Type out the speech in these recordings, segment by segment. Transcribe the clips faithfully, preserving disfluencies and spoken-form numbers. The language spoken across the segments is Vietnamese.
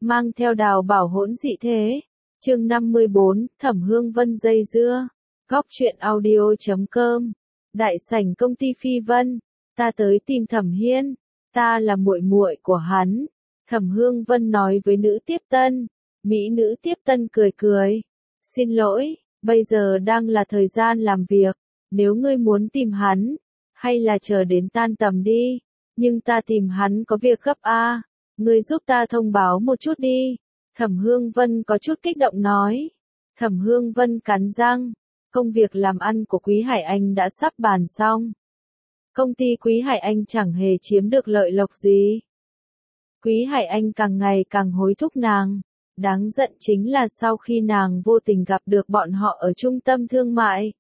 mang theo Đào Bảo hỗn dị thế. Chương năm mươi bốn, Thẩm Hương Vân dây dưa. Góc truyện audio chấm com. Đại sảnh công ty Phi Vân, ta tới tìm Thẩm Hiên, ta là muội muội của hắn. Thẩm Hương Vân nói với nữ tiếp tân. Mỹ nữ tiếp tân cười cười. Xin lỗi, bây giờ đang là thời gian làm việc, nếu ngươi muốn tìm hắn, hay là chờ đến tan tầm đi, nhưng ta tìm hắn có việc gấp a, ngươi giúp ta thông báo một chút đi. Thẩm Hương Vân có chút kích động nói. Thẩm Hương Vân cắn răng, công việc làm ăn của Quý Hải Anh đã sắp bàn xong. Công ty Quý Hải Anh chẳng hề chiếm được lợi lộc gì. Quý Hải Anh càng ngày càng hối thúc nàng. Đáng giận chính là sau khi nàng vô tình gặp được bọn họ ở trung tâm thương mại.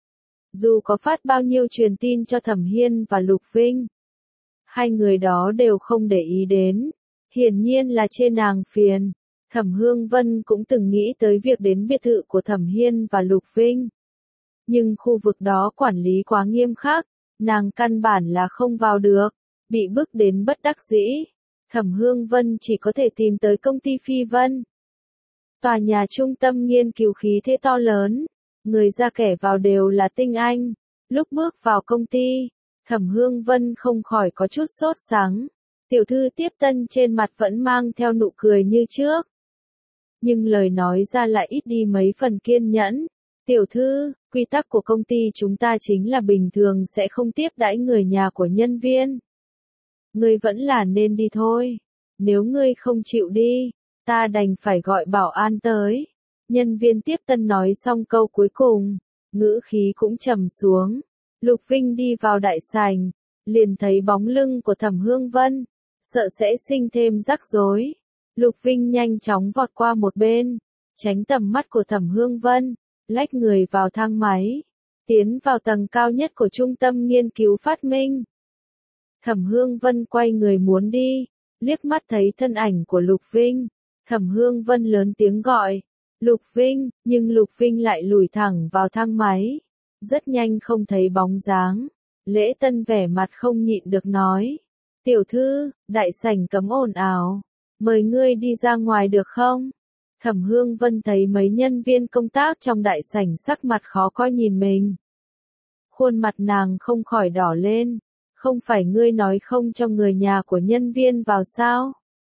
Dù có phát bao nhiêu truyền tin cho Thẩm Hiên và Lục Vinh, hai người đó đều không để ý đến. Hiển nhiên là chê nàng phiền. Thẩm Hương Vân cũng từng nghĩ tới việc đến biệt thự của Thẩm Hiên và Lục Vinh. Nhưng khu vực đó quản lý quá nghiêm khắc, nàng căn bản là không vào được, bị bức đến bất đắc dĩ. Thẩm Hương Vân chỉ có thể tìm tới công ty Phi Vân. Tòa nhà trung tâm nghiên cứu khí thế to lớn, người ra kẻ vào đều là tinh anh. Lúc bước vào công ty, Thẩm Hương Vân không khỏi có chút sốt sắng. Tiểu thư tiếp tân trên mặt vẫn mang theo nụ cười như trước, nhưng lời nói ra lại ít đi mấy phần kiên nhẫn. Tiểu thư, quy tắc của công ty chúng ta chính là bình thường sẽ không tiếp đãi người nhà của nhân viên. Ngươi vẫn là nên đi thôi. Nếu ngươi không chịu đi, ta đành phải gọi bảo an tới. Nhân viên tiếp tân nói xong câu cuối cùng, ngữ khí cũng trầm xuống. Lục Vinh đi vào đại sảnh, liền thấy bóng lưng của Thẩm Hương Vân, sợ sẽ sinh thêm rắc rối. Lục Vinh nhanh chóng vọt qua một bên, tránh tầm mắt của Thẩm Hương Vân, lách người vào thang máy, tiến vào tầng cao nhất của trung tâm nghiên cứu phát minh. Thẩm Hương Vân quay người muốn đi, liếc mắt thấy thân ảnh của Lục Vinh. Thẩm Hương Vân lớn tiếng gọi, Lục Vinh, nhưng Lục Vinh lại lùi thẳng vào thang máy, rất nhanh không thấy bóng dáng. Lễ Tân vẻ mặt không nhịn được nói, tiểu thư, đại sảnh cấm ồn ào, mời ngươi đi ra ngoài được không? Thẩm Hương Vân thấy mấy nhân viên công tác trong đại sảnh sắc mặt khó coi nhìn mình. Khuôn mặt nàng không khỏi đỏ lên, không phải ngươi nói không cho người nhà của nhân viên vào sao?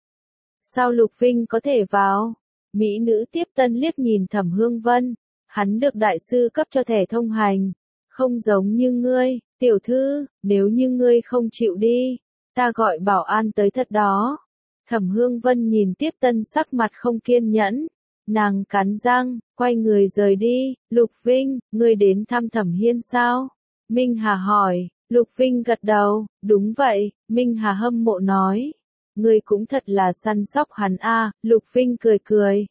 Sao Lục Vinh có thể vào? Mỹ nữ tiếp tân liếc nhìn Thẩm Hương Vân, hắn được đại sư cấp cho thẻ thông hành, không giống như ngươi, tiểu thư, nếu như ngươi không chịu đi, ta gọi bảo an tới thật đó. Thẩm Hương Vân nhìn tiếp tân sắc mặt không kiên nhẫn, nàng cắn răng, quay người rời đi. Lục Vinh, ngươi đến thăm Thẩm Hiên sao? Minh Hà hỏi. Lục Vinh gật đầu, đúng vậy. Minh Hà hâm mộ nói, ngươi cũng thật là săn sóc hắn a. Lục Vinh cười cười.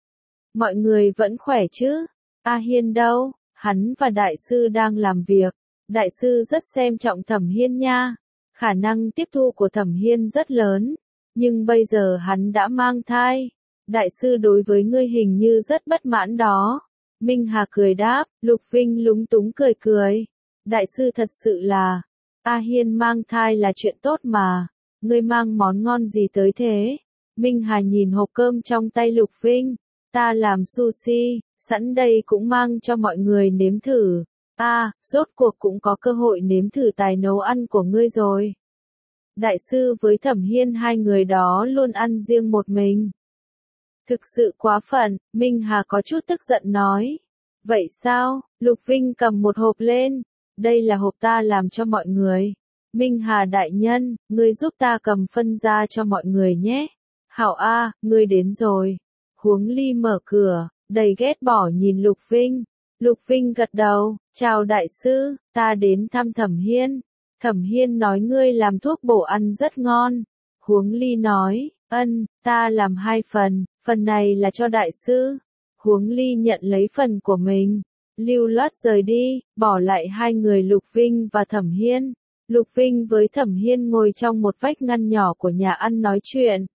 Mọi người vẫn khỏe chứ? A Hiên đâu? Hắn và đại sư đang làm việc. Đại sư rất xem trọng Thẩm Hiên nha. Khả năng tiếp thu của Thẩm Hiên rất lớn. Nhưng bây giờ hắn đã mang thai. Đại sư đối với ngươi hình như rất bất mãn đó. Minh Hà cười đáp. Lục Vinh lúng túng cười cười. Đại sư thật sự là, A Hiên mang thai là chuyện tốt mà. Ngươi mang món ngon gì tới thế? Minh Hà nhìn hộp cơm trong tay Lục Vinh. Ta làm sushi, sẵn đây cũng mang cho mọi người nếm thử. A, à, rốt cuộc cũng có cơ hội nếm thử tài nấu ăn của ngươi rồi. Đại sư với Thẩm Hiên hai người đó luôn ăn riêng một mình. Thực sự quá phận, Minh Hà có chút tức giận nói. Vậy sao? Lục Vinh cầm một hộp lên. Đây là hộp ta làm cho mọi người. Minh Hà đại nhân, ngươi giúp ta cầm phân ra cho mọi người nhé. Hảo A, ngươi đến rồi. Huống Ly mở cửa, đầy ghét bỏ nhìn Lục Vinh. Lục Vinh gật đầu, chào đại sư, ta đến thăm Thẩm Hiên. Thẩm Hiên nói ngươi làm thuốc bổ ăn rất ngon. Huống Ly nói, ân, ta làm hai phần, phần này là cho đại sư. Huống Ly nhận lấy phần của mình, lưu loát rời đi, bỏ lại hai người Lục Vinh và Thẩm Hiên. Lục Vinh với Thẩm Hiên ngồi trong một vách ngăn nhỏ của nhà ăn nói chuyện.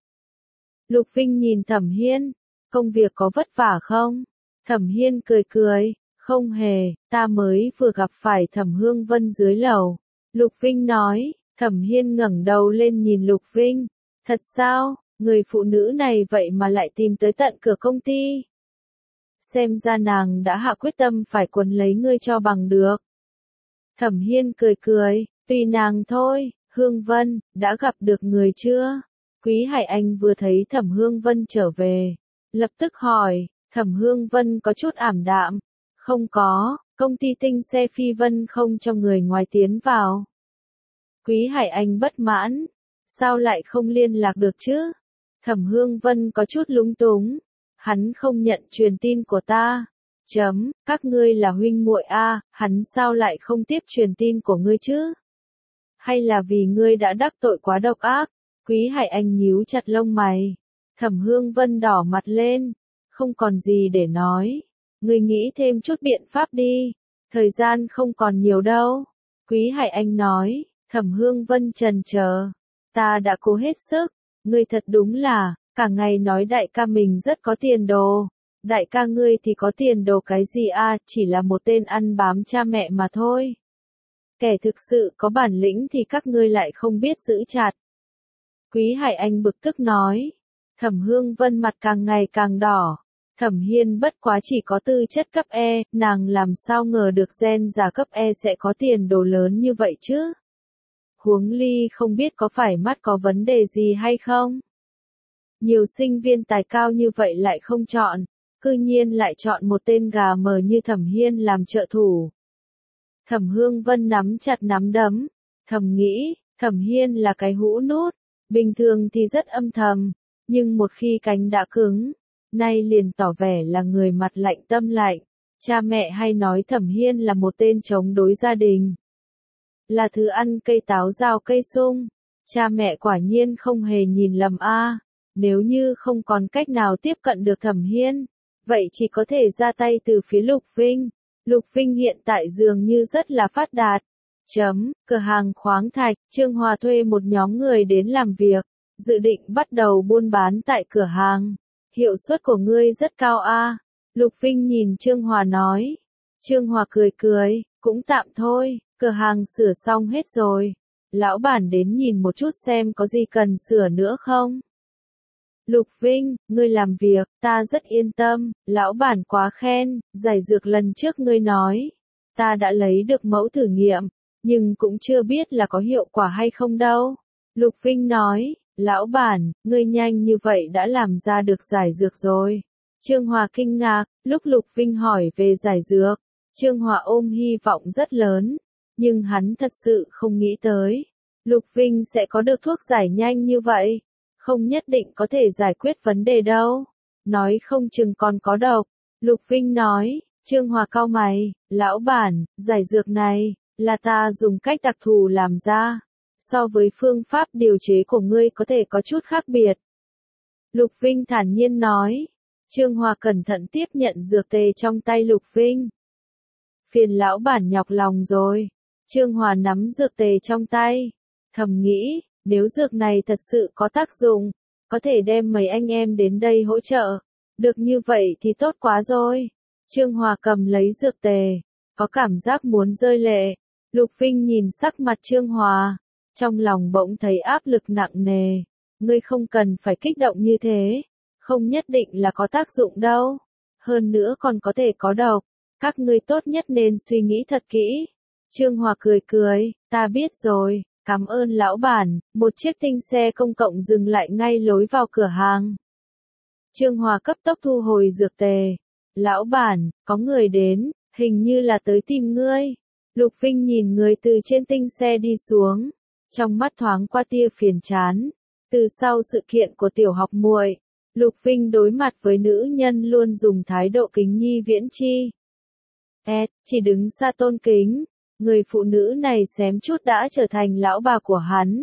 Lục Vinh nhìn Thẩm Hiên, công việc có vất vả không? Thẩm Hiên cười cười, không hề, ta mới vừa gặp phải Thẩm Hương Vân dưới lầu. Lục Vinh nói. Thẩm Hiên ngẩng đầu lên nhìn Lục Vinh, thật sao? Người phụ nữ này vậy mà lại tìm tới tận cửa công ty. Xem ra nàng đã hạ quyết tâm phải quấn lấy ngươi cho bằng được. Thẩm Hiên cười cười, tùy nàng thôi. Hương Vân, đã gặp được người chưa? Quý Hải Anh vừa thấy Thẩm Hương Vân trở về, lập tức hỏi. Thẩm Hương Vân có chút ảm đạm. Không có, công ty Tinh Xe Phi Vân không cho người ngoài tiến vào. Quý Hải Anh bất mãn. Sao lại không liên lạc được chứ? Thẩm Hương Vân có chút lúng túng. Hắn không nhận truyền tin của ta. Chấm, các ngươi là huynh muội a, hắn sao lại không tiếp truyền tin của ngươi chứ? Hay là vì ngươi đã đắc tội quá độc ác? Quý Hải Anh nhíu chặt lông mày. Thẩm Hương Vân đỏ mặt lên. Không còn gì để nói. Ngươi nghĩ thêm chút biện pháp đi. Thời gian không còn nhiều đâu. Quý Hải Anh nói. Thẩm Hương Vân chần chờ. Ta đã cố hết sức. Ngươi thật đúng là, cả ngày nói đại ca mình rất có tiền đồ. Đại ca ngươi thì có tiền đồ cái gì a, chỉ là một tên ăn bám cha mẹ mà thôi. Kẻ thực sự có bản lĩnh thì các ngươi lại không biết giữ chặt. Quý Hải Anh bực tức nói. Thẩm Hương Vân mặt càng ngày càng đỏ. Thẩm Hiên bất quá chỉ có tư chất cấp E, nàng làm sao ngờ được gen già cấp E sẽ có tiền đồ lớn như vậy chứ? Huống Ly không biết có phải mắt có vấn đề gì hay không? Nhiều sinh viên tài cao như vậy lại không chọn, cư nhiên lại chọn một tên gà mờ như Thẩm Hiên làm trợ thủ. Thẩm Hương Vân nắm chặt nắm đấm, thầm nghĩ, Thẩm Hiên là cái hũ nút, bình thường thì rất âm thầm, nhưng một khi cánh đã cứng, nay liền tỏ vẻ là người mặt lạnh tâm lạnh. Cha mẹ hay nói Thẩm Hiên là một tên chống đối gia đình, là thứ ăn cây táo rào cây sung. Cha mẹ quả nhiên không hề nhìn lầm a. Nếu như không còn cách nào tiếp cận được Thẩm Hiên, vậy chỉ có thể ra tay từ phía Lục Vinh. Lục Vinh hiện tại dường như rất là phát đạt. Chấm, cửa hàng khoáng thạch, Trương Hòa thuê một nhóm người đến làm việc, dự định bắt đầu buôn bán tại cửa hàng. Hiệu suất của ngươi rất cao a. Lục Vinh nhìn Trương Hòa nói. Trương Hòa cười cười, cũng tạm thôi, cửa hàng sửa xong hết rồi. Lão bản đến nhìn một chút xem có gì cần sửa nữa không? Lục Vinh, ngươi làm việc, ta rất yên tâm, lão bản quá khen, giải dược lần trước ngươi nói. Ta đã lấy được mẫu thử nghiệm, nhưng cũng chưa biết là có hiệu quả hay không đâu. Lục Vinh nói, lão bản, ngươi nhanh như vậy đã làm ra được giải dược rồi. Trương Hòa kinh ngạc, lúc Lục Vinh hỏi về giải dược, Trương Hòa ôm hy vọng rất lớn, nhưng hắn thật sự không nghĩ tới. Lục Vinh sẽ có được thuốc giải nhanh như vậy. Không nhất định có thể giải quyết vấn đề đâu. Nói không chừng còn có độc. Lục Vinh nói, Trương Hòa cau mày, lão bản, giải dược này, là ta dùng cách đặc thù làm ra. So với phương pháp điều chế của ngươi có thể có chút khác biệt. Lục Vinh thản nhiên nói. Trương Hòa cẩn thận tiếp nhận dược tề trong tay Lục Vinh. Phiền lão bản nhọc lòng rồi. Trương Hòa nắm dược tề trong tay. Thầm nghĩ, nếu dược này thật sự có tác dụng, có thể đem mấy anh em đến đây hỗ trợ. Được như vậy thì tốt quá rồi. Trương Hòa cầm lấy dược tề, có cảm giác muốn rơi lệ. Lục Vinh nhìn sắc mặt Trương Hòa, trong lòng bỗng thấy áp lực nặng nề. Ngươi không cần phải kích động như thế, không nhất định là có tác dụng đâu. Hơn nữa còn có thể có độc, các ngươi tốt nhất nên suy nghĩ thật kỹ. Trương Hòa cười cười, ta biết rồi. Cảm ơn lão bản, một chiếc tinh xe công cộng dừng lại ngay lối vào cửa hàng. Trương Hòa cấp tốc thu hồi dược tề. Lão bản, có người đến, hình như là tới tìm ngươi. Lục Vinh nhìn người từ trên tinh xe đi xuống, trong mắt thoáng qua tia phiền chán. Từ sau sự kiện của tiểu học muội, Lục Vinh đối mặt với nữ nhân luôn dùng thái độ kính nhi viễn chi. Ed, chỉ đứng xa tôn kính. Người phụ nữ này xém chút đã trở thành lão bà của hắn.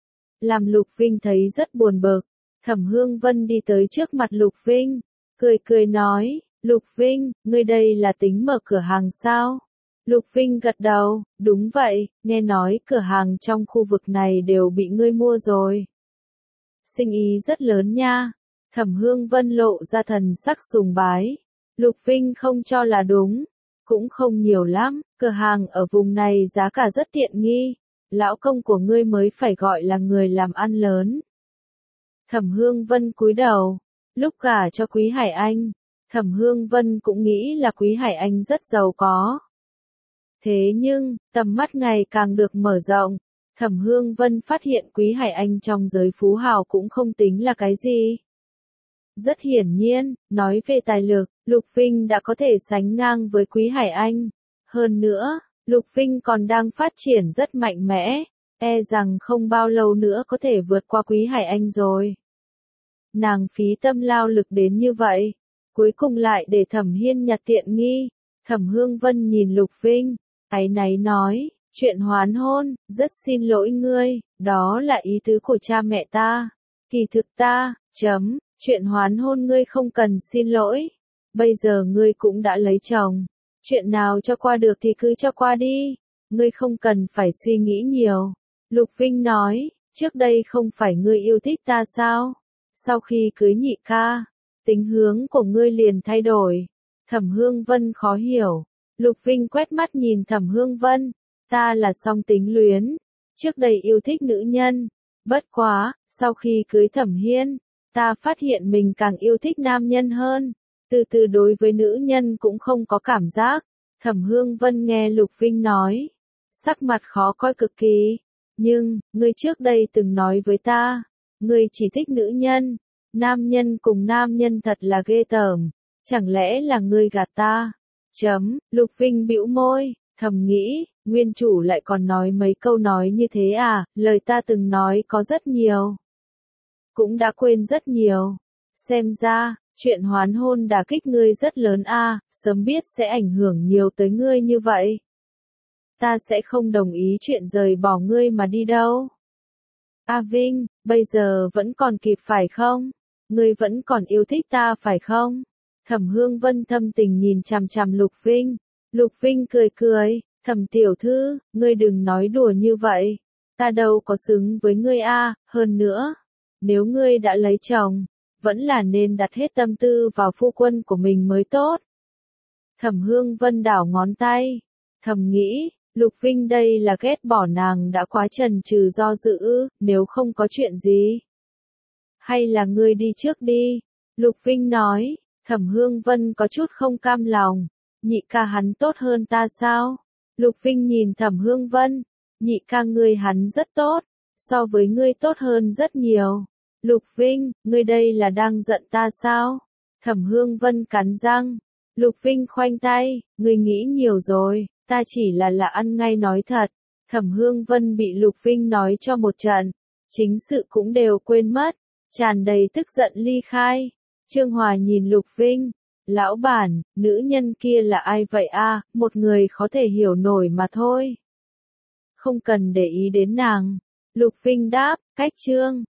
Làm Lục Vinh thấy rất buồn bực. Thẩm Hương Vân đi tới trước mặt Lục Vinh, cười cười nói, Lục Vinh, ngươi đây là tính mở cửa hàng sao? Lục Vinh gật đầu, đúng vậy, nghe nói cửa hàng trong khu vực này đều bị ngươi mua rồi. Sinh ý rất lớn nha. Thẩm Hương Vân lộ ra thần sắc sùng bái. Lục Vinh không cho là đúng. Cũng không nhiều lắm, cửa hàng ở vùng này giá cả rất tiện nghi. Lão công của ngươi mới phải gọi là người làm ăn lớn. Thẩm Hương Vân cúi đầu. Lúc gả cho Quý Hải Anh, Thẩm Hương Vân cũng nghĩ là Quý Hải Anh rất giàu có. Thế nhưng, tầm mắt ngày càng được mở rộng, Thẩm Hương Vân phát hiện Quý Hải Anh trong giới phú hào cũng không tính là cái gì. Rất hiển nhiên, nói về tài lực, Lục Vinh đã có thể sánh ngang với Quý Hải Anh. Hơn nữa, Lục Vinh còn đang phát triển rất mạnh mẽ, e rằng không bao lâu nữa có thể vượt qua Quý Hải Anh rồi. Nàng phí tâm lao lực đến như vậy, cuối cùng lại để Thẩm Hiên nhặt tiện nghi. Thẩm Hương Vân nhìn Lục Vinh, áy náy nói, chuyện hoán hôn, rất xin lỗi ngươi, đó là ý tứ của cha mẹ ta. Kỳ thực ta, chấm, chuyện hoán hôn ngươi không cần xin lỗi. Bây giờ ngươi cũng đã lấy chồng, chuyện nào cho qua được thì cứ cho qua đi, ngươi không cần phải suy nghĩ nhiều. Lục Vinh nói, trước đây không phải ngươi yêu thích ta sao? Sau khi cưới nhị ca, tính hướng của ngươi liền thay đổi. Thẩm Hương Vân khó hiểu. Lục Vinh quét mắt nhìn Thẩm Hương Vân, ta là song tính luyến, trước đây yêu thích nữ nhân, bất quá, sau khi cưới Thẩm Hiên, ta phát hiện mình càng yêu thích nam nhân hơn, từ từ đối với nữ nhân cũng không có cảm giác. Thẩm Hương Vân nghe Lục Vinh nói, sắc mặt khó coi cực kỳ, nhưng, ngươi trước đây từng nói với ta, ngươi chỉ thích nữ nhân, nam nhân cùng nam nhân thật là ghê tởm, chẳng lẽ là ngươi gạt ta? Chấm, Lục Vinh bĩu môi, thầm nghĩ, nguyên chủ lại còn nói mấy câu nói như thế à, lời ta từng nói có rất nhiều. Cũng đã quên rất nhiều. Xem ra, chuyện hoán hôn đả kích ngươi rất lớn a, sớm biết sẽ ảnh hưởng nhiều tới ngươi như vậy. Ta sẽ không đồng ý chuyện rời bỏ ngươi mà đi đâu. A Vinh, bây giờ vẫn còn kịp phải không? Ngươi vẫn còn yêu thích ta phải không? Thẩm Hương Vân thâm tình nhìn chằm chằm Lục Vinh. Lục Vinh cười cười, Thẩm tiểu thư, ngươi đừng nói đùa như vậy. Ta đâu có xứng với ngươi a, hơn nữa, nếu ngươi đã lấy chồng, vẫn là nên đặt hết tâm tư vào phu quân của mình mới tốt. Thẩm Hương Vân đảo ngón tay, thầm nghĩ, Lục Vinh đây là ghét bỏ nàng đã quá chần chừ do dự ư, nếu không có chuyện gì. Hay là ngươi đi trước đi, Lục Vinh nói. Thẩm Hương Vân có chút không cam lòng, nhị ca hắn tốt hơn ta sao? Lục Vinh nhìn Thẩm Hương Vân, nhị ca ngươi hắn rất tốt, so với ngươi tốt hơn rất nhiều. Lục Vinh, ngươi đây là đang giận ta sao? Thẩm Hương Vân cắn răng. Lục Vinh khoanh tay, ngươi nghĩ nhiều rồi, ta chỉ là là ăn ngay nói thật. Thẩm Hương Vân bị Lục Vinh nói cho một trận, chính sự cũng đều quên mất, tràn đầy tức giận ly khai. Trương Hòa nhìn Lục Vinh, lão bản, nữ nhân kia là ai vậy a? Một người khó thể hiểu nổi mà thôi. Không cần để ý đến nàng. Lục Vinh đáp, cách Trương.